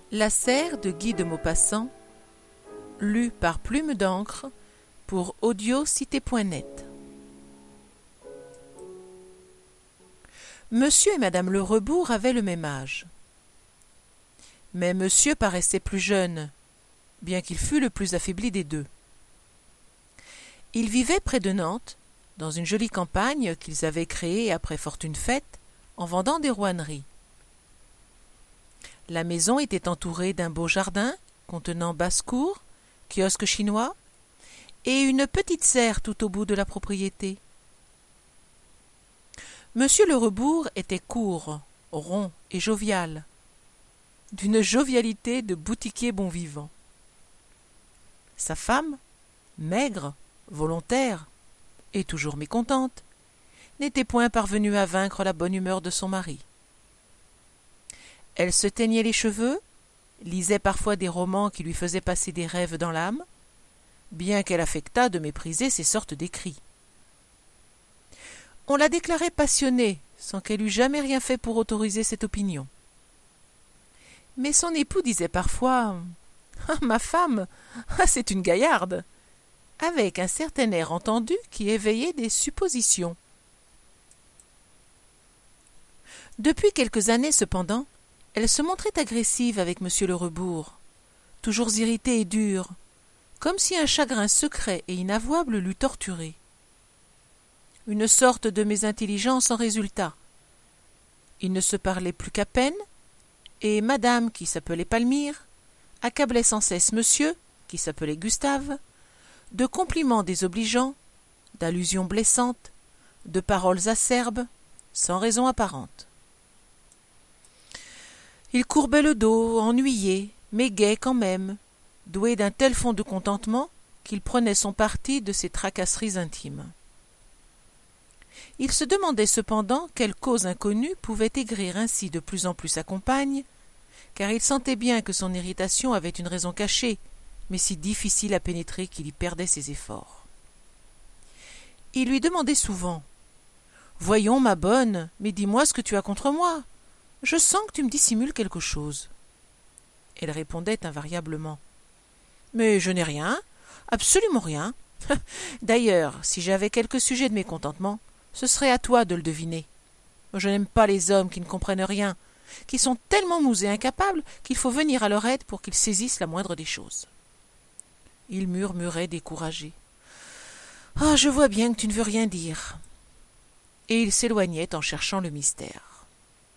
La serre de Guy de Maupassant, lu par Plume d'encre pour audiocité.net. Monsieur et Madame Le Rebours avaient le même âge. Mais Monsieur paraissait plus jeune, bien qu'il fût le plus affaibli des deux. Ils vivaient près de Nantes, dans une jolie campagne qu'ils avaient créée après fortune faite, en vendant des rouenneries. La maison était entourée d'un beau jardin contenant basse-cour, kiosque chinois et une petite serre tout au bout de la propriété. Monsieur Le Rebours était court, rond et jovial, d'une jovialité de boutiquier bon vivant. Sa femme, maigre, volontaire et toujours mécontente, n'était point parvenue à vaincre la bonne humeur de son mari. Elle se teignait les cheveux, lisait parfois des romans qui lui faisaient passer des rêves dans l'âme, bien qu'elle affectât de mépriser ces sortes d'écrits. On la déclarait passionnée, sans qu'elle eût jamais rien fait pour autoriser cette opinion. Mais son époux disait parfois « Ah, ma femme, c'est une gaillarde !» avec un certain air entendu qui éveillait des suppositions. Depuis quelques années, cependant, elle se montrait agressive avec Monsieur Le Rebours, toujours irritée et dure, comme si un chagrin secret et inavouable l'eût torturée. Une sorte de mésintelligence en résulta. Ils ne se parlaient plus qu'à peine, et Madame, qui s'appelait Palmyre, accablait sans cesse Monsieur, qui s'appelait Gustave, de compliments désobligeants, d'allusions blessantes, de paroles acerbes, sans raison apparente. Il courbait le dos, ennuyé, mais gai quand même, doué d'un tel fond de contentement qu'il prenait son parti de ses tracasseries intimes. Il se demandait cependant quelle cause inconnue pouvait aigrir ainsi de plus en plus sa compagne, car il sentait bien que son irritation avait une raison cachée, mais si difficile à pénétrer qu'il y perdait ses efforts. Il lui demandait souvent « Voyons, ma bonne, mais dis-moi ce que tu as contre moi. Je sens que tu me dissimules quelque chose. » Elle répondait invariablement « Mais je n'ai rien, absolument rien. D'ailleurs, si j'avais quelque sujet de mécontentement, ce serait à toi de le deviner. Je n'aime pas les hommes qui ne comprennent rien, qui sont tellement mous et incapables qu'il faut venir à leur aide pour qu'ils saisissent la moindre des choses. » Il murmurait découragé. « Ah, je vois bien que tu ne veux rien dire. » Et il s'éloignait en cherchant le mystère.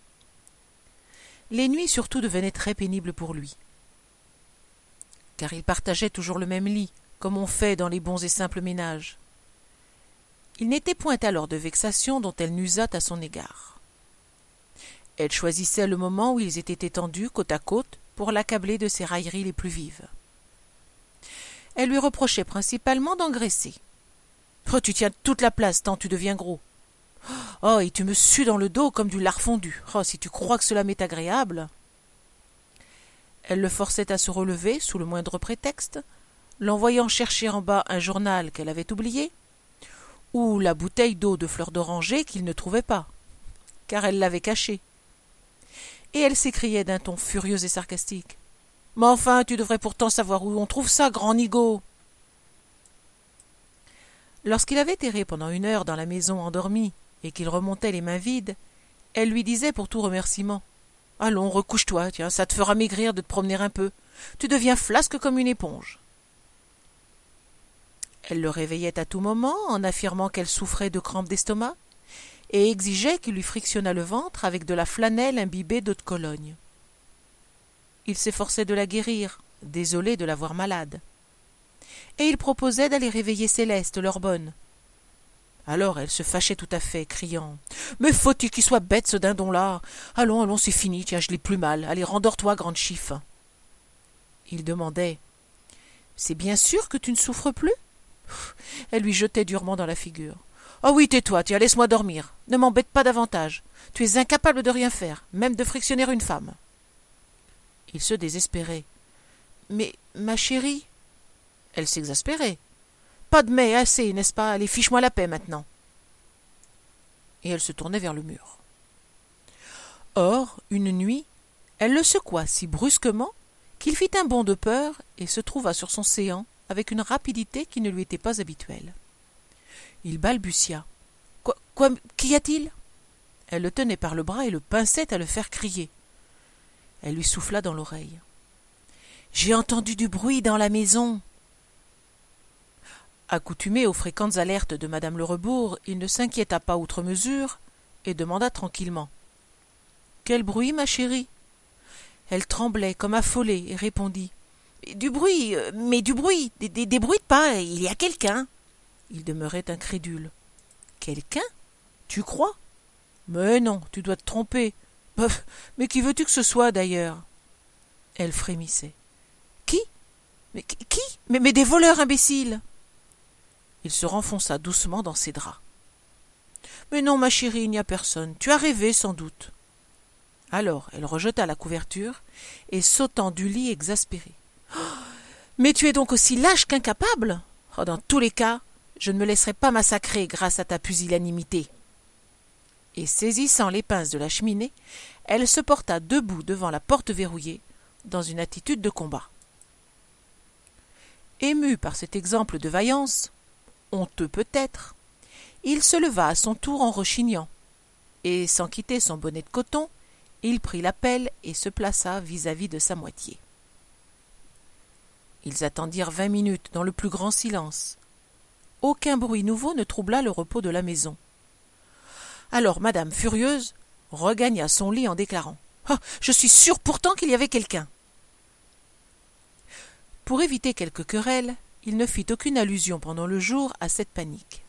Les nuits surtout devenaient très pénibles pour lui, car il partageait toujours le même lit, comme on fait dans les bons et simples ménages. Il n'était point alors de vexation dont elle n'usât à son égard. Elle choisissait le moment où ils étaient étendus côte à côte pour l'accabler de ses railleries les plus vives. Elle lui reprochait principalement d'engraisser. « Oh, tu tiens toute la place tant tu deviens gros. Oh, et tu me sues dans le dos comme du lard fondu. Oh, si tu crois que cela m'est agréable. » Elle le forçait à se relever sous le moindre prétexte, l'envoyant chercher en bas un journal qu'elle avait oublié, ou la bouteille d'eau de fleur d'oranger qu'il ne trouvait pas, car elle l'avait cachée. Et elle s'écriait d'un ton furieux et sarcastique. « Mais enfin, tu devrais pourtant savoir où on trouve ça, grand nigaud !» Lorsqu'il avait erré pendant 1 heure dans la maison endormi et qu'il remontait les mains vides, elle lui disait pour tout remerciement « Allons, recouche-toi, tiens, ça te fera maigrir de te promener un peu. Tu deviens flasque comme une éponge. » Elle le réveillait à tout moment en affirmant qu'elle souffrait de crampes d'estomac et exigeait qu'il lui frictionnât le ventre avec de la flanelle imbibée d'eau de Cologne. Il s'efforçait de la guérir, désolé de la voir malade. Et il proposait d'aller réveiller Céleste, leur bonne. Alors elle se fâchait tout à fait, criant « Mais faut-il qu'il soit bête, ce dindon-là ? Allons, allons, c'est fini, tiens, je l'ai plus mal. Allez, rendors-toi, grande chiffe. » Il demandait « C'est bien sûr que tu ne souffres plus ?» Elle lui jetait durement dans la figure. « Oh oui, tais-toi, tiens, laisse-moi dormir. Ne m'embête pas davantage. Tu es incapable de rien faire, même de frictionner une femme. » Il se désespérait. « Mais, ma chérie ?» Elle s'exaspérait. « Pas de mais, assez, n'est-ce pas? Allez, fiche-moi la paix maintenant. » Et elle se tournait vers le mur. Or, une nuit, elle le secoua si brusquement qu'il fit un bond de peur et se trouva sur son séant avec une rapidité qui ne lui était pas habituelle. Il balbutia. « Quoi, qu'y a-t-il » Elle le tenait par le bras et le pinçait à le faire crier. Elle lui souffla dans l'oreille. « J'ai entendu du bruit dans la maison. » Accoutumé aux fréquentes alertes de madame Le Rebours, il ne s'inquiéta pas outre mesure et demanda tranquillement. « Quel bruit, ma chérie ?» Elle tremblait comme affolée et répondit. « Du bruit, mais du bruit, des bruits de pas, il y a quelqu'un. » Il demeurait incrédule. « Quelqu'un ? Tu crois ? » ?»« Mais non, tu dois te tromper. Mais qui veux-tu que ce soit, d'ailleurs ?» Elle frémissait. « Qui ? Mais qui ? Mais des voleurs imbéciles !» Il se renfonça doucement dans ses draps. « Mais non, ma chérie, il n'y a personne. Tu as rêvé, sans doute. » Alors elle rejeta la couverture et sautant du lit exaspérée. Oh, « Mais tu es donc aussi lâche qu'incapable ? Oh, dans tous les cas, je ne me laisserai pas massacrer grâce à ta pusillanimité. » Et saisissant les pinces de la cheminée, elle se porta debout devant la porte verrouillée, dans une attitude de combat. Ému par cet exemple de vaillance, honteux peut-être, il se leva à son tour en rechignant, et sans quitter son bonnet de coton, il prit la pelle et se plaça vis-à-vis de sa moitié. Ils attendirent 20 minutes dans le plus grand silence. Aucun bruit nouveau ne troubla le repos de la maison. Alors madame, furieuse, regagna son lit en déclarant « Oh, je suis sûre pourtant qu'il y avait quelqu'un !» Pour éviter quelque querelle, il ne fit aucune allusion pendant le jour à cette panique.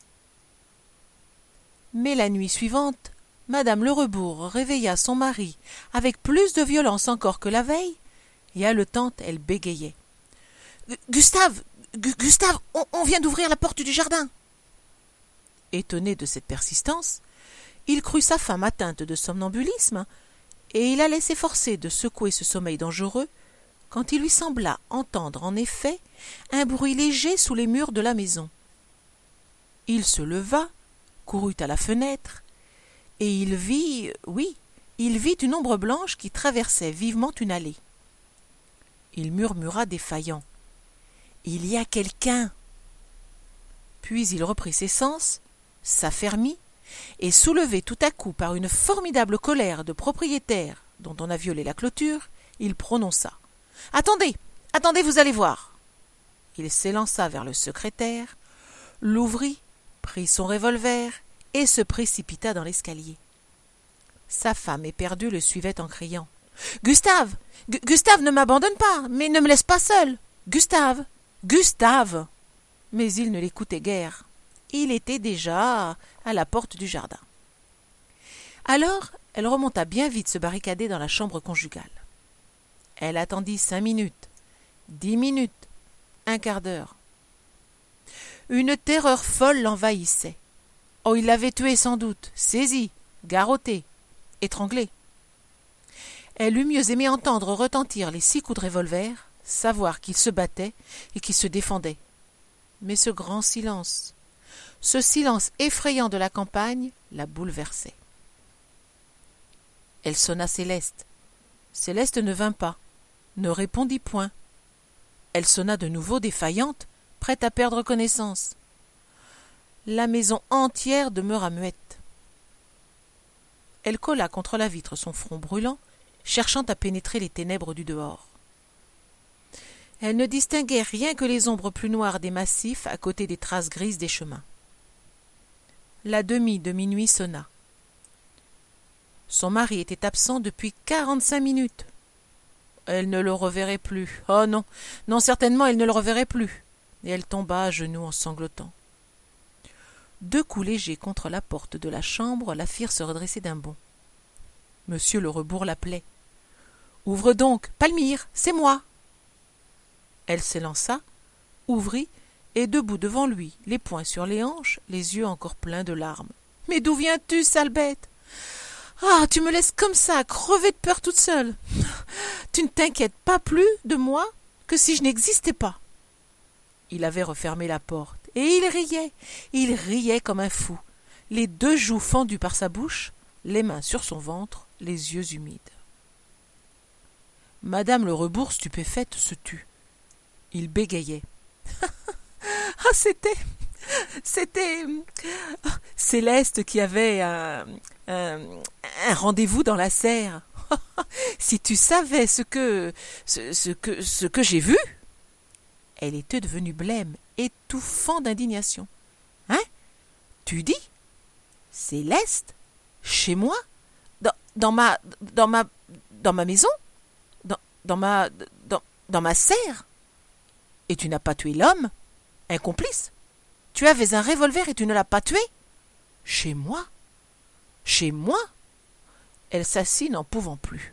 Mais la nuit suivante, madame Le Rebours réveilla son mari avec plus de violence encore que la veille, et haletante, elle bégayait. « Gustave, on vient d'ouvrir la porte du jardin !» Étonné de cette persistance, il crut sa femme atteinte de somnambulisme, et il allait s'efforcer de secouer ce sommeil dangereux, quand il lui sembla entendre en effet un bruit léger sous les murs de la maison. Il se leva, courut à la fenêtre, et il vit une ombre blanche qui traversait vivement une allée. Il murmura défaillant. « Il y a quelqu'un !» Puis il reprit ses sens, s'affermit, et soulevé tout à coup par une formidable colère de propriétaire dont on a violé la clôture, il prononça. « Attendez, vous allez voir !» Il s'élança vers le secrétaire, l'ouvrit, prit son revolver et se précipita dans l'escalier. Sa femme éperdue le suivait en criant. « Gustave, ne m'abandonne pas, mais ne me laisse pas seul. Gustave !» Mais il ne l'écoutait guère. Il était déjà à la porte du jardin. Alors, elle remonta bien vite se barricader dans la chambre conjugale. Elle attendit 5 minutes, 10 minutes, un quart d'heure. Une terreur folle l'envahissait. Oh, il l'avait tué sans doute, saisi, garrotté, étranglé. Elle eût mieux aimé entendre retentir les 6 coups de revolver, savoir qu'il se battait et qu'il se défendait. Mais ce grand silence, ce silence effrayant de la campagne, la bouleversait. Elle sonna Céleste. Céleste ne vint pas, ne répondit point. Elle sonna de nouveau défaillante, prête à perdre connaissance. La maison entière demeura muette. Elle colla contre la vitre son front brûlant, cherchant à pénétrer les ténèbres du dehors. Elle ne distinguait rien que les ombres plus noires des massifs à côté des traces grises des chemins. La demie de minuit sonna. Son mari était absent depuis 45 minutes. Elle ne le reverrait plus. Oh non, certainement elle ne le reverrait plus. Et elle tomba à genoux en sanglotant. 2 coups légers contre la porte de la chambre la firent se redresser d'un bond. Monsieur Le Rebours l'appelait. « Ouvre donc, Palmyre, c'est moi !» Elle s'élança, ouvrit, et debout devant lui, les poings sur les hanches, les yeux encore pleins de larmes. « Mais d'où viens-tu, sale bête ? Ah, tu me laisses comme ça, crever de peur toute seule. Tu ne t'inquiètes pas plus de moi que si je n'existais pas. » Il avait refermé la porte, et il riait comme un fou, les 2 joues fendues par sa bouche, les mains sur son ventre, les yeux humides. Madame le Rebours, stupéfaite, se tut. Il bégayait. Ah, c'était Céleste qui avait un rendez-vous dans la serre. Si tu savais ce que j'ai vu. Elle était devenue blême, étouffant d'indignation. Hein? Tu dis? Céleste? Chez moi? Dans ma maison? Dans ma serre? Et tu n'as pas tué l'homme? Un complice? Tu avais un revolver et tu ne l'as pas tué? Chez moi? Chez moi? Elle s'assit n'en pouvant plus.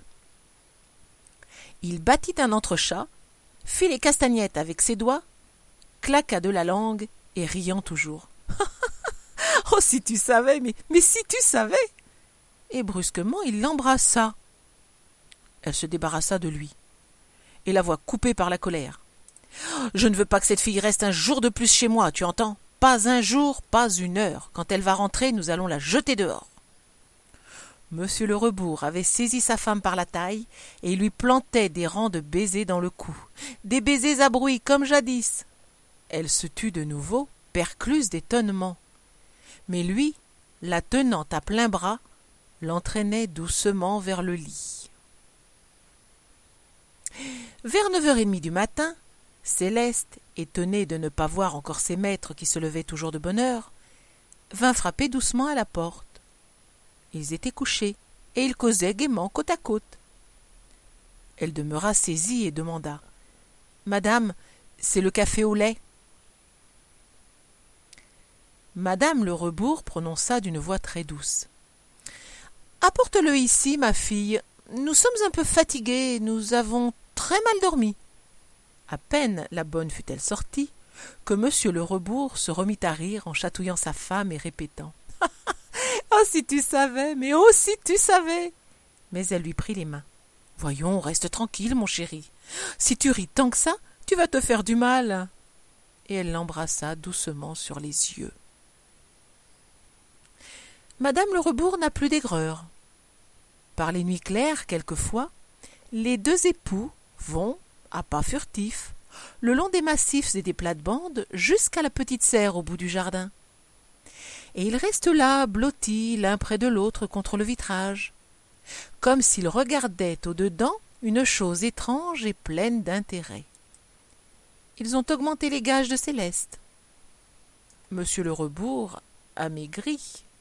Il battit un entrechat, fit les castagnettes avec ses doigts, claqua de la langue et riant toujours. Oh, si tu savais, mais si tu savais! Et brusquement, il l'embrassa. Elle se débarrassa de lui, et la voix coupée par la colère. Je ne veux pas que cette fille reste un jour de plus chez moi, tu entends? Pas un jour, pas une heure. Quand elle va rentrer, nous allons la jeter dehors. Monsieur le Rebours avait saisi sa femme par la taille et lui plantait des rangs de baisers dans le cou. Des baisers à bruit, comme jadis. Elle se tut de nouveau, percluse d'étonnement. Mais lui, la tenant à plein bras, l'entraînait doucement vers le lit. Vers 9h30 du matin, Céleste, étonnée de ne pas voir encore ses maîtres qui se levaient toujours de bonne heure, vint frapper doucement à la porte. Ils étaient couchés, et ils causaient gaiement côte à côte. Elle demeura saisie et demanda « Madame, c'est le café au lait ?» Madame le Rebours prononça d'une voix très douce « Apporte-le ici, ma fille. Nous sommes un peu fatigués, nous avons très mal dormi. » À peine la bonne fut-elle sortie que monsieur le Rebours se remit à rire en chatouillant sa femme et répétant « Oh, si tu savais, mais oh, si tu savais !» Mais elle lui prit les mains. « Voyons, reste tranquille, mon chéri. Si tu ris tant que ça, tu vas te faire du mal. » Et elle l'embrassa doucement sur les yeux. Madame le Rebours n'a plus d'aigreur. Par les nuits claires, quelquefois, les deux époux vont, à pas furtifs, le long des massifs et des plates-bandes jusqu'à la petite serre au bout du jardin. Et ils restent là, blottis l'un près de l'autre contre le vitrage, comme s'ils regardaient au-dedans une chose étrange et pleine d'intérêt. Ils ont augmenté les gages de Céleste. Monsieur le Rebours a maigri.